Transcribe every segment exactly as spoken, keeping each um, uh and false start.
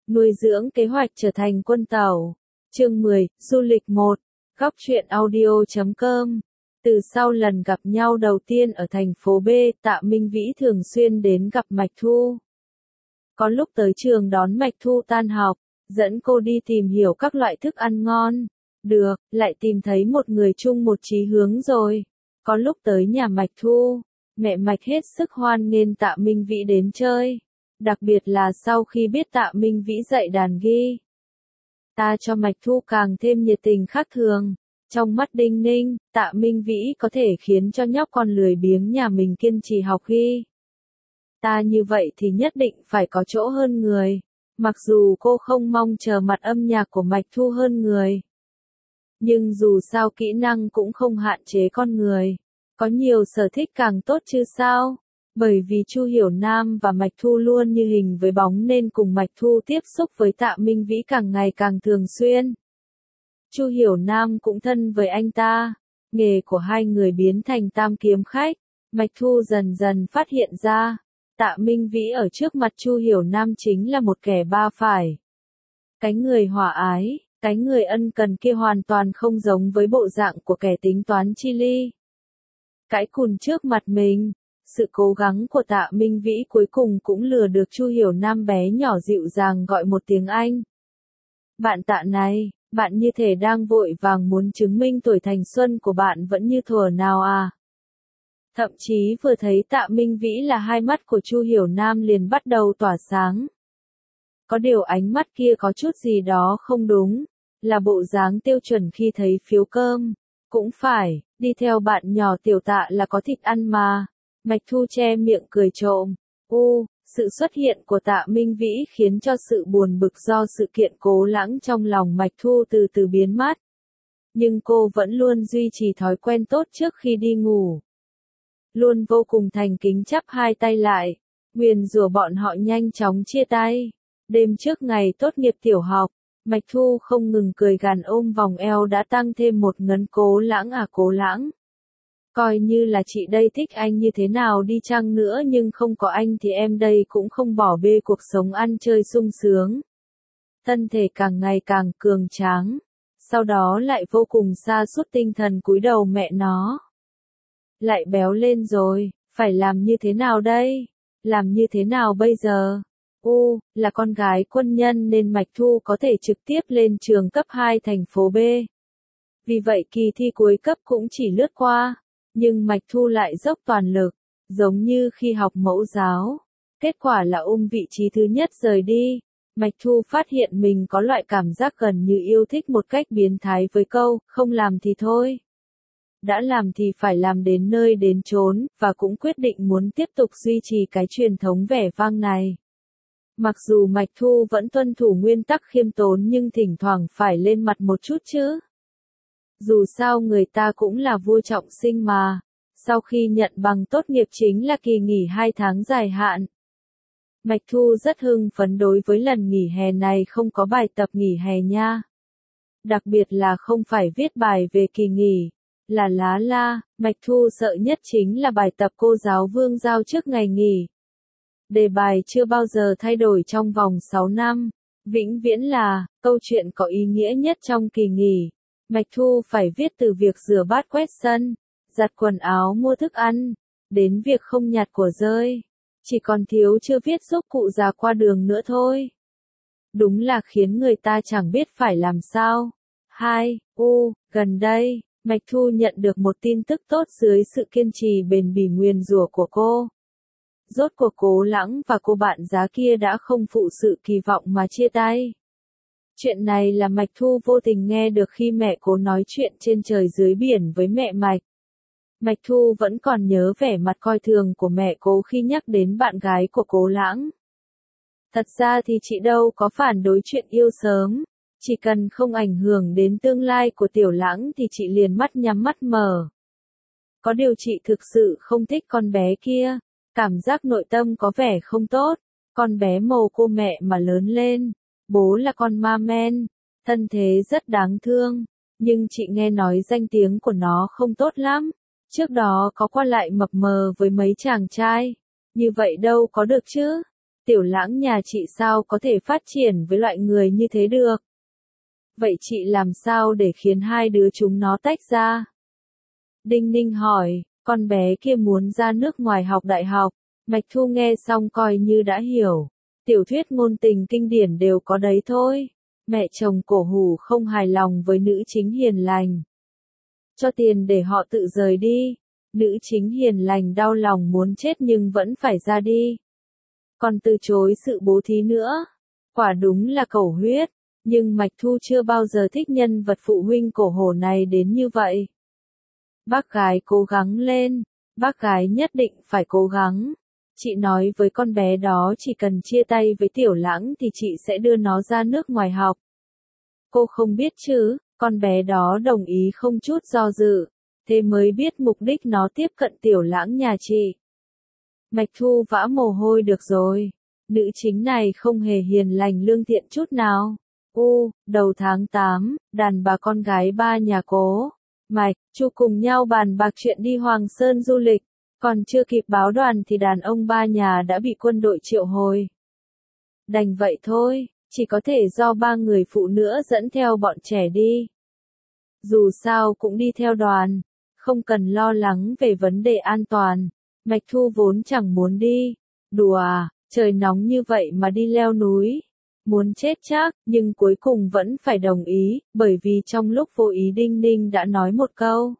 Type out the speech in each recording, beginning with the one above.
Nuôi dưỡng kế hoạch trở thành quân tàu. Chương mười, du lịch một. Góc truyện audio chấm com. Từ sau lần gặp nhau đầu tiên ở thành phố B, Tạ Minh Vĩ thường xuyên đến gặp Mạch Thu. Có lúc tới trường đón Mạch Thu tan học, dẫn cô đi tìm hiểu các loại thức ăn ngon. Được, lại tìm thấy một người chung một chí hướng rồi. Có lúc tới nhà Mạch Thu, mẹ Mạch hết sức hoan nghênh Tạ Minh Vĩ đến chơi. Đặc biệt là sau khi biết Tạ Minh Vĩ dạy đàn ghi ta cho Mạch Thu càng thêm nhiệt tình khác thường. Trong mắt Đinh Ninh, Tạ Minh Vĩ có thể khiến cho nhóc con lười biếng nhà mình kiên trì học ghi ta như vậy thì nhất định phải có chỗ hơn người. Mặc dù cô không mong chờ mặt âm nhạc của Mạch Thu hơn người, nhưng dù sao kỹ năng cũng không hạn chế con người. Có nhiều sở thích càng tốt chứ sao? Bởi vì Chu Hiểu Nam và Mạch Thu luôn như hình với bóng nên cùng Mạch Thu tiếp xúc với Tạ Minh Vĩ càng ngày càng thường xuyên. Chu Hiểu Nam cũng thân với anh ta. Nghề của hai người biến thành tam kiếm khách. Mạch Thu dần dần phát hiện ra, Tạ Minh Vĩ ở trước mặt Chu Hiểu Nam chính là một kẻ ba phải. Cái người hòa ái, cái người ân cần kia hoàn toàn không giống với bộ dạng của kẻ tính toán chi ly. Cãi cùn trước mặt mình. Sự cố gắng của Tạ Minh Vĩ cuối cùng cũng lừa được Chu Hiểu Nam bé nhỏ dịu dàng gọi một tiếng anh. Bạn Tạ này, bạn như thể đang vội vàng muốn chứng minh tuổi thanh xuân của bạn vẫn như thuở nào à? Thậm chí vừa thấy Tạ Minh Vĩ là hai mắt của Chu Hiểu Nam liền bắt đầu tỏa sáng. Có điều ánh mắt kia có chút gì đó không đúng, là bộ dáng tiêu chuẩn khi thấy phiếu cơm. Cũng phải, đi theo bạn nhỏ Tiểu Tạ là có thịt ăn mà. Mạch Thu che miệng cười trộm. U, sự xuất hiện của Tạ Minh Vĩ khiến cho sự buồn bực do sự kiện Cố Lãng trong lòng Mạch Thu từ từ biến mất. Nhưng cô vẫn luôn duy trì thói quen tốt trước khi đi ngủ. Luôn vô cùng thành kính chắp hai tay lại, nguyền rủa bọn họ nhanh chóng chia tay. Đêm trước ngày tốt nghiệp tiểu học, Mạch Thu không ngừng cười gằn ôm vòng eo đã tăng thêm một ngấn Cố Lãng à Cố Lãng. Coi như là chị đây thích anh như thế nào đi chăng nữa nhưng không có anh thì em đây cũng không bỏ bê cuộc sống ăn chơi sung sướng. Thân thể càng ngày càng cường tráng, sau đó lại vô cùng sa sút tinh thần cúi đầu mẹ nó. Lại béo lên rồi, phải làm như thế nào đây? Làm như thế nào bây giờ? U, là con gái quân nhân nên Mạch Thu có thể trực tiếp lên trường cấp hai thành phố B. Vì vậy kỳ thi cuối cấp cũng chỉ lướt qua. Nhưng Mạch Thu lại dốc toàn lực, giống như khi học mẫu giáo. Kết quả là ôm vị trí thứ nhất rời đi. Mạch Thu phát hiện mình có loại cảm giác gần như yêu thích một cách biến thái với câu, không làm thì thôi. Đã làm thì phải làm đến nơi đến chốn, và cũng quyết định muốn tiếp tục duy trì cái truyền thống vẻ vang này. Mặc dù Mạch Thu vẫn tuân thủ nguyên tắc khiêm tốn nhưng thỉnh thoảng phải lên mặt một chút chứ. Dù sao người ta cũng là vua trọng sinh mà. Sau khi nhận bằng tốt nghiệp chính là kỳ nghỉ hai tháng dài hạn. Mạch Thu rất hưng phấn đối với lần nghỉ hè này không có bài tập nghỉ hè nha. Đặc biệt là không phải viết bài về kỳ nghỉ. Là lá la, Mạch Thu sợ nhất chính là bài tập cô giáo Vương giao trước ngày nghỉ. Đề bài chưa bao giờ thay đổi trong vòng sáu năm. Vĩnh viễn là, câu chuyện có ý nghĩa nhất trong kỳ nghỉ. Mạch Thu phải viết từ việc rửa bát quét sân, giặt quần áo mua thức ăn, đến việc không nhặt của rơi. Chỉ còn thiếu chưa viết giúp cụ già qua đường nữa thôi. Đúng là khiến người ta chẳng biết phải làm sao. Hai, U, gần đây, Mạch Thu nhận được một tin tức tốt dưới sự kiên trì bền bỉ nguyền rủa của cô. Rốt cuộc Cố Lãng và cô bạn giá kia đã không phụ sự kỳ vọng mà chia tay. Chuyện này là Mạch Thu vô tình nghe được khi mẹ cô nói chuyện trên trời dưới biển với mẹ Mạch. Mạch Thu vẫn còn nhớ vẻ mặt coi thường của mẹ cô khi nhắc đến bạn gái của Cố Lãng. Thật ra thì chị đâu có phản đối chuyện yêu sớm, chỉ cần không ảnh hưởng đến tương lai của Tiểu Lãng thì chị liền mắt nhắm mắt mở. Có điều chị thực sự không thích con bé kia, cảm giác nội tâm có vẻ không tốt, con bé mồ cô mẹ mà lớn lên. Bố là con ma men, thân thế rất đáng thương, nhưng chị nghe nói danh tiếng của nó không tốt lắm. Trước đó có qua lại mập mờ với mấy chàng trai, như vậy đâu có được chứ. Tiểu Lãng nhà chị sao có thể phát triển với loại người như thế được? Vậy chị làm sao để khiến hai đứa chúng nó tách ra? Đinh Ninh hỏi, con bé kia muốn ra nước ngoài học đại học. Mạch Thu nghe xong coi như đã hiểu. Tiểu thuyết ngôn tình kinh điển đều có đấy thôi. Mẹ chồng cổ hủ không hài lòng với nữ chính hiền lành. Cho tiền để họ tự rời đi. Nữ chính hiền lành đau lòng muốn chết nhưng vẫn phải ra đi. Còn từ chối sự bố thí nữa. Quả đúng là cầu huyết. Nhưng Mạch Thu chưa bao giờ thích nhân vật phụ huynh cổ hủ này đến như vậy. Bác gái cố gắng lên. Bác gái nhất định phải cố gắng. Chị nói với con bé đó chỉ cần chia tay với Tiểu Lãng thì chị sẽ đưa nó ra nước ngoài học. Cô không biết chứ, con bé đó đồng ý không chút do dự. Thế mới biết mục đích nó tiếp cận Tiểu Lãng nhà chị. Mạch Thu vã mồ hôi được rồi. Nữ chính này không hề hiền lành lương thiện chút nào. U, đầu tháng tám, đàn bà con gái ba nhà Cố Mạch, Chu cùng nhau bàn bạc chuyện đi Hoàng Sơn du lịch. Còn chưa kịp báo đoàn thì đàn ông ba nhà đã bị quân đội triệu hồi. Đành vậy thôi, chỉ có thể do ba người phụ nữa dẫn theo bọn trẻ đi. Dù sao cũng đi theo đoàn, không cần lo lắng về vấn đề an toàn. Mạch Thu vốn chẳng muốn đi. Đùa à, trời nóng như vậy mà đi leo núi. Muốn chết chắc, nhưng cuối cùng vẫn phải đồng ý, bởi vì trong lúc vô ý Đinh Ninh đã nói một câu.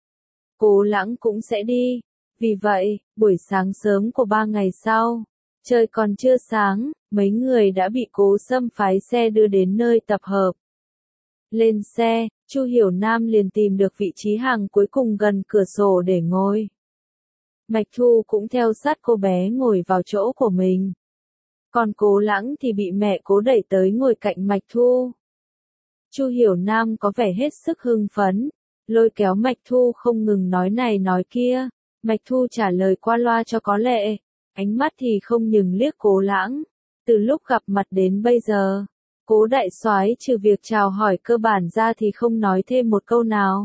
Cố Lãng cũng sẽ đi. Vì vậy, buổi sáng sớm của ba ngày sau, trời còn chưa sáng, mấy người đã bị Cố Sâm phái xe đưa đến nơi tập hợp. Lên xe, Chu Hiểu Nam liền tìm được vị trí hàng cuối cùng gần cửa sổ để ngồi. Mạch Thu cũng theo sát cô bé ngồi vào chỗ của mình. Còn Cố Lãng thì bị mẹ Cố đẩy tới ngồi cạnh Mạch Thu. Chu Hiểu Nam có vẻ hết sức hưng phấn, lôi kéo Mạch Thu không ngừng nói này nói kia. Mạch Thu trả lời qua loa cho có lệ, ánh mắt thì không ngừng liếc Cố Lãng. Từ lúc gặp mặt đến bây giờ, Cố đại soái trừ việc chào hỏi cơ bản ra thì không nói thêm một câu nào.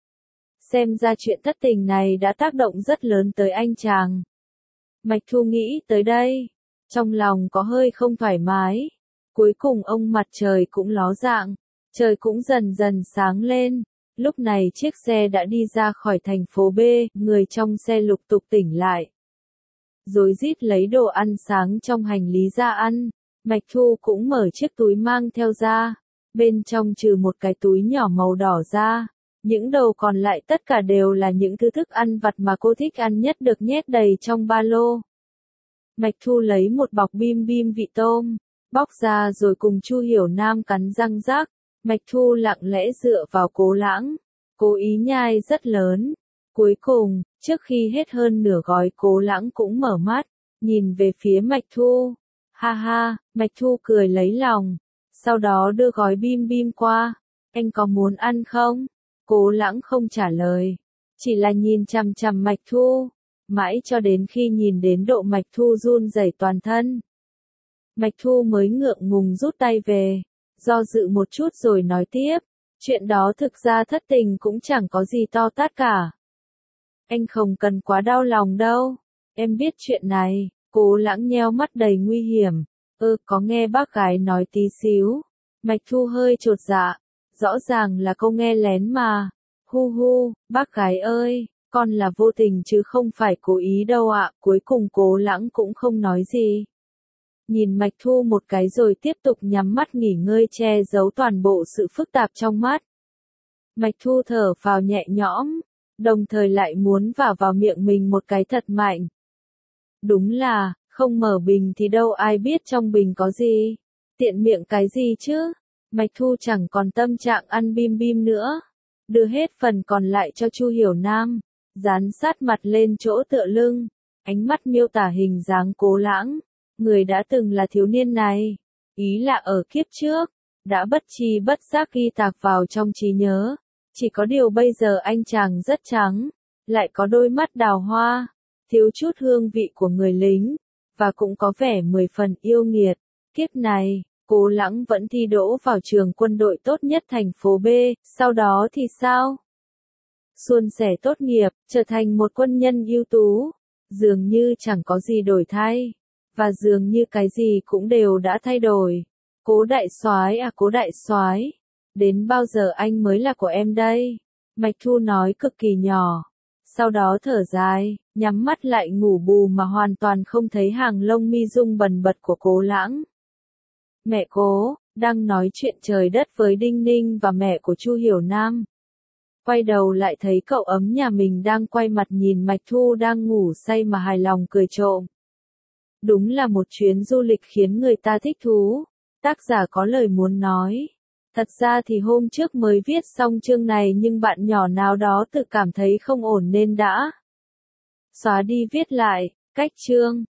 Xem ra chuyện thất tình này đã tác động rất lớn tới anh chàng. Mạch Thu nghĩ tới đây, trong lòng có hơi không thoải mái. Cuối cùng ông mặt trời cũng ló dạng, trời cũng dần dần sáng lên. Lúc này chiếc xe đã đi ra khỏi thành phố B, người trong xe lục tục tỉnh lại. Rối rít lấy đồ ăn sáng trong hành lý ra ăn. Mạch Thu cũng mở chiếc túi mang theo ra. Bên trong trừ một cái túi nhỏ màu đỏ ra, những đồ còn lại tất cả đều là những thứ thức ăn vặt mà cô thích ăn nhất được nhét đầy trong ba lô. Mạch Thu lấy một bọc bim bim vị tôm, bóc ra rồi cùng Chu Hiểu Nam cắn răng rác. Mạch Thu lặng lẽ dựa vào Cố Lãng, cố ý nhai rất lớn. Cuối cùng, trước khi hết hơn nửa gói Cố Lãng cũng mở mắt, nhìn về phía Mạch Thu. Ha ha, Mạch Thu cười lấy lòng, sau đó đưa gói bim bim qua. Anh có muốn ăn không? Cố Lãng không trả lời, chỉ là nhìn chằm chằm Mạch Thu, mãi cho đến khi nhìn đến độ Mạch Thu run rẩy toàn thân. Mạch Thu mới ngượng ngùng rút tay về. Do dự một chút rồi nói tiếp, chuyện đó thực ra thất tình cũng chẳng có gì to tát cả. Anh không cần quá đau lòng đâu, em biết chuyện này. Cố Lãng nheo mắt đầy nguy hiểm, ơ có nghe bác gái nói tí xíu. Mạch Thu hơi chột dạ, rõ ràng là câu nghe lén mà. Hu hu, bác gái ơi, con là vô tình chứ không phải cố ý đâu ạ. Cuối cùng Cố Lãng cũng không nói gì. Nhìn Mạch Thu một cái rồi tiếp tục nhắm mắt nghỉ ngơi che giấu toàn bộ sự phức tạp trong mắt. Mạch Thu thở phào nhẹ nhõm, đồng thời lại muốn vào vào miệng mình một cái thật mạnh. Đúng là, không mở bình thì đâu ai biết trong bình có gì. Tiện miệng cái gì chứ? Mạch Thu chẳng còn tâm trạng ăn bim bim nữa. Đưa hết phần còn lại cho Chu Hiểu Nam, dán sát mặt lên chỗ tựa lưng, ánh mắt miêu tả hình dáng Cố Lãng. Người đã từng là thiếu niên này, ý là ở kiếp trước, đã bất tri bất giác ghi tạc vào trong trí nhớ. Chỉ có điều bây giờ anh chàng rất trắng, lại có đôi mắt đào hoa, thiếu chút hương vị của người lính, và cũng có vẻ mười phần yêu nghiệt. Kiếp này, Cố Lãng vẫn thi đỗ vào trường quân đội tốt nhất thành phố B, sau đó thì sao? Suôn sẻ tốt nghiệp, trở thành một quân nhân ưu tú, dường như chẳng có gì đổi thay. và dường như cái gì cũng đều đã thay đổi. Cố đại soái à cố đại soái, đến bao giờ anh mới là của em đây? Mạch Thu nói cực kỳ nhỏ. Sau đó thở dài, nhắm mắt lại ngủ bù mà hoàn toàn không thấy hàng lông mi rung bần bật của Cố Lãng. Mẹ Cố, đang nói chuyện trời đất với Đinh Ninh và mẹ của Chu Hiểu Nam. Quay đầu lại thấy cậu ấm nhà mình đang quay mặt nhìn Mạch Thu đang ngủ say mà hài lòng cười trộm. Đúng là một chuyến du lịch khiến người ta thích thú. Tác giả có lời muốn nói. Thật ra thì hôm trước mới viết xong chương này nhưng bạn nhỏ nào đó tự cảm thấy không ổn nên đã xóa đi viết lại, cách chương.